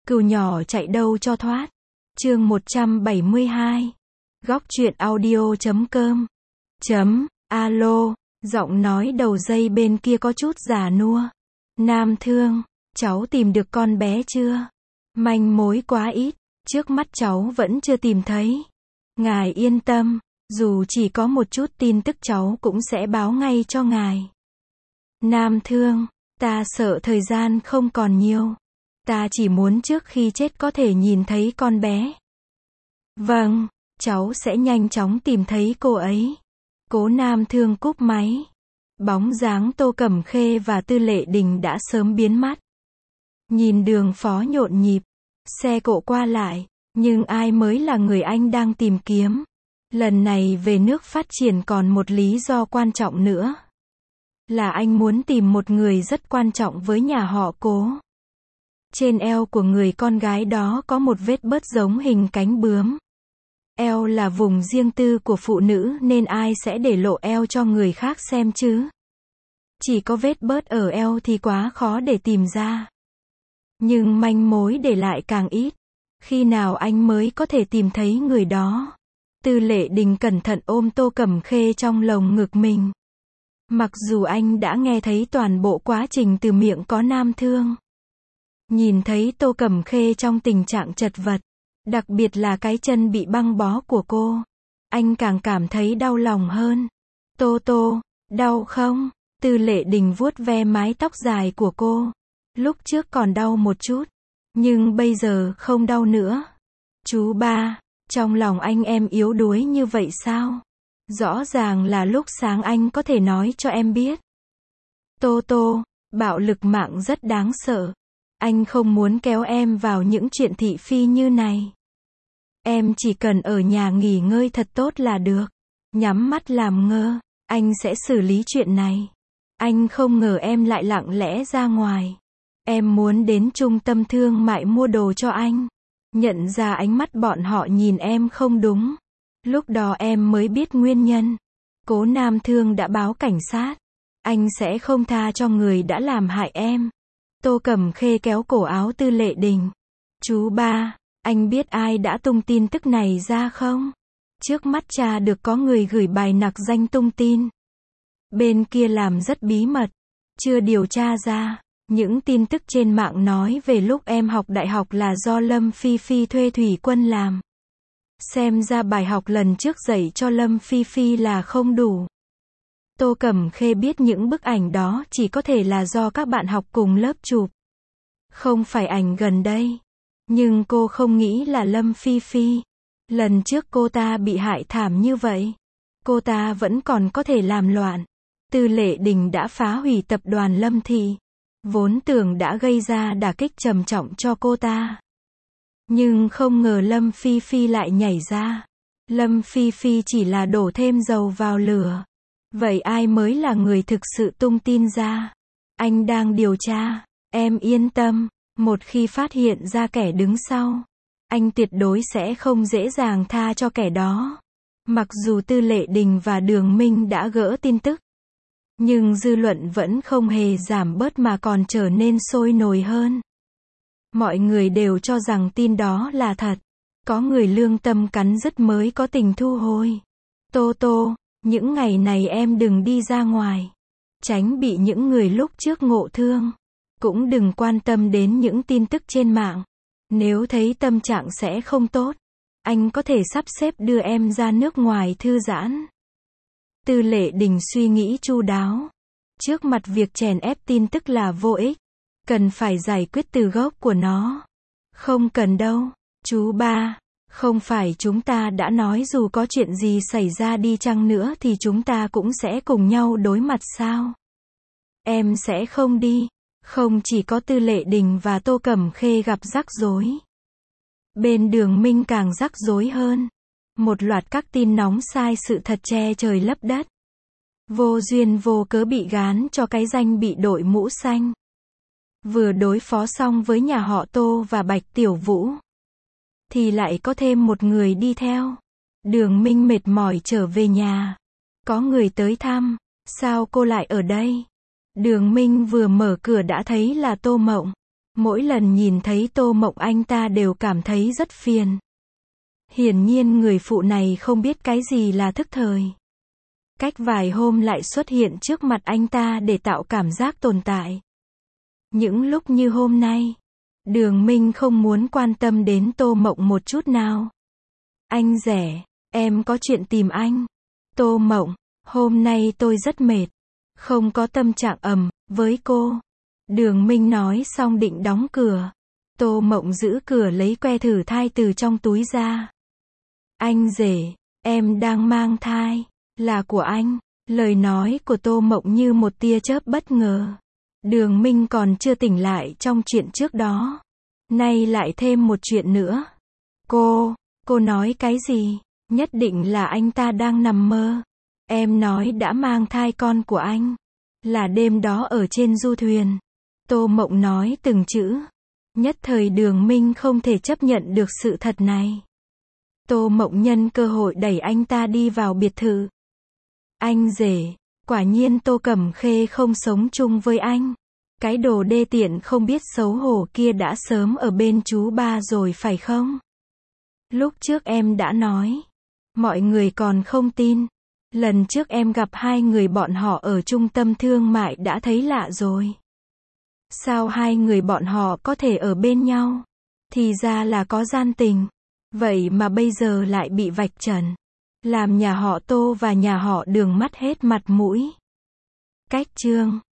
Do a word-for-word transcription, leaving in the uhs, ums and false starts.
Cừu nhỏ chạy đâu cho thoát. Chương một trăm bảy mươi hai. Góc truyện audio chấm com. Chấm, alo, giọng nói đầu dây bên kia có chút già nua. Nam Thương, cháu tìm được con bé chưa? Manh mối quá ít, trước mắt cháu vẫn chưa tìm thấy. Ngài yên tâm, dù chỉ có một chút tin tức cháu cũng sẽ báo ngay cho ngài. Nam Thương, ta sợ thời gian không còn nhiều. Ta chỉ muốn trước khi chết có thể nhìn thấy con bé. Vâng, cháu sẽ nhanh chóng tìm thấy cô ấy. Cố Nam Thương cúp máy. Bóng dáng Tô Cẩm Khê và Tư Lệ Đình đã sớm biến mất. Nhìn đường phố nhộn nhịp, xe cộ qua lại, nhưng ai mới là người anh đang tìm kiếm? Lần này về nước phát triển còn một lý do quan trọng nữa. Là anh muốn tìm một người rất quan trọng với nhà họ Cố. Trên eo của người con gái đó có một vết bớt giống hình cánh bướm. Eo là vùng riêng tư của phụ nữ nên ai sẽ để lộ eo cho người khác xem chứ? Chỉ có vết bớt ở eo thì quá khó để tìm ra. Nhưng manh mối để lại càng ít. Khi nào anh mới có thể tìm thấy người đó? Tư Lệ Đình cẩn thận ôm Tô Cẩm Khê trong lồng ngực mình. Mặc dù anh đã nghe thấy toàn bộ quá trình từ miệng có Nam Thương. Nhìn thấy Tô Cẩm Khê trong tình trạng chật vật, đặc biệt là cái chân bị băng bó của cô, anh càng cảm thấy đau lòng hơn. Tô Tô, đau không? Tư Lệ Đình vuốt ve mái tóc dài của cô. Lúc trước còn đau một chút, nhưng bây giờ không đau nữa. Chú ba, trong lòng anh em yếu đuối như vậy sao? Rõ ràng là lúc sáng anh có thể nói cho em biết. Tô Tô, bạo lực mạng rất đáng sợ. Anh không muốn kéo em vào những chuyện thị phi như này. Em chỉ cần ở nhà nghỉ ngơi thật tốt là được. Nhắm mắt làm ngơ, anh sẽ xử lý chuyện này. Anh không ngờ em lại lặng lẽ ra ngoài. Em muốn đến trung tâm thương mại mua đồ cho anh. Nhận ra ánh mắt bọn họ nhìn em không đúng. Lúc đó em mới biết nguyên nhân. Cố Nam Thương đã báo cảnh sát. Anh sẽ không tha cho người đã làm hại em. Tô Cẩm Khê kéo cổ áo Tư Lệ Đình. Chú ba, anh biết ai đã tung tin tức này ra không? Trước mắt cha được có người gửi bài nặc danh tung tin. Bên kia làm rất bí mật. Chưa điều tra ra. Những tin tức trên mạng nói về lúc em học đại học là do Lâm Phi Phi thuê Thủy Quân làm. Xem ra bài học lần trước dạy cho Lâm Phi Phi là không đủ. Tô Cẩm Khê biết những bức ảnh đó chỉ có thể là do các bạn học cùng lớp chụp. Không phải ảnh gần đây. Nhưng cô không nghĩ là Lâm Phi Phi. Lần trước cô ta bị hại thảm như vậy. Cô ta vẫn còn có thể làm loạn. Tư Lệ Đình đã phá hủy tập đoàn Lâm Thị. Vốn tưởng đã gây ra đả kích trầm trọng cho cô ta. Nhưng không ngờ Lâm Phi Phi lại nhảy ra. Lâm Phi Phi chỉ là đổ thêm dầu vào lửa. Vậy ai mới là người thực sự tung tin ra? Anh đang điều tra. Em yên tâm. Một khi phát hiện ra kẻ đứng sau, anh tuyệt đối sẽ không dễ dàng tha cho kẻ đó. Mặc dù Tư Lệ Đình và Đường Minh đã gỡ tin tức, nhưng dư luận vẫn không hề giảm bớt mà còn trở nên sôi nổi hơn. Mọi người đều cho rằng tin đó là thật. Có người lương tâm cắn rứt mới có tình thu hồi. Tô Tô, những ngày này em đừng đi ra ngoài. Tránh bị những người lúc trước ngộ thương. Cũng đừng quan tâm đến những tin tức trên mạng. Nếu thấy tâm trạng sẽ không tốt, anh có thể sắp xếp đưa em ra nước ngoài thư giãn. Tư Lệ Đình suy nghĩ chu đáo. Trước mặt việc chèn ép tin tức là vô ích. Cần phải giải quyết từ gốc của nó. Không cần đâu, chú ba. Không phải chúng ta đã nói dù có chuyện gì xảy ra đi chăng nữa thì chúng ta cũng sẽ cùng nhau đối mặt sao? Em sẽ không đi. Không chỉ có Tư Lệ Đình và Tô Cẩm Khê gặp rắc rối. Bên Đường Minh càng rắc rối hơn. Một loạt các tin nóng sai sự thật che trời lấp đất. Vô duyên vô cớ bị gán cho cái danh bị đội mũ xanh. Vừa đối phó xong với nhà họ Tô và Bạch Tiểu Vũ, thì lại có thêm một người đi theo. Đường Minh mệt mỏi trở về nhà. Có người tới thăm. Sao cô lại ở đây? Đường Minh vừa mở cửa đã thấy là Tô Mộng. Mỗi lần nhìn thấy Tô Mộng anh ta đều cảm thấy rất phiền. Hiển nhiên người phụ này không biết cái gì là thức thời. Cách vài hôm lại xuất hiện trước mặt anh ta để tạo cảm giác tồn tại. Những lúc như hôm nay, Đường Minh không muốn quan tâm đến Tô Mộng một chút nào. Anh rể, em có chuyện tìm anh. Tô Mộng, hôm nay tôi rất mệt. Không có tâm trạng ầm với cô. Đường Minh nói xong định đóng cửa. Tô Mộng giữ cửa lấy que thử thai từ trong túi ra. Anh rể, em đang mang thai. Là của anh. Lời nói của Tô Mộng như một tia chớp bất ngờ. Đường Minh còn chưa tỉnh lại trong chuyện trước đó. Nay lại thêm một chuyện nữa. Cô, cô nói cái gì? Nhất định là anh ta đang nằm mơ. Em nói đã mang thai con của anh. Là đêm đó ở trên du thuyền. Tô Mộng nói từng chữ. Nhất thời Đường Minh không thể chấp nhận được sự thật này. Tô Mộng nhân cơ hội đẩy anh ta đi vào biệt thự. Anh rể, quả nhiên Tô Cẩm Khê không sống chung với anh. Cái đồ đê tiện không biết xấu hổ kia đã sớm ở bên chú ba rồi phải không? Lúc trước em đã nói. Mọi người còn không tin. Lần trước em gặp hai người bọn họ ở trung tâm thương mại đã thấy lạ rồi. Sao hai người bọn họ có thể ở bên nhau? Thì ra là có gian tình. Vậy mà bây giờ lại bị vạch trần. Làm nhà họ Tô và nhà họ Đường mất hết mặt mũi. Cách chương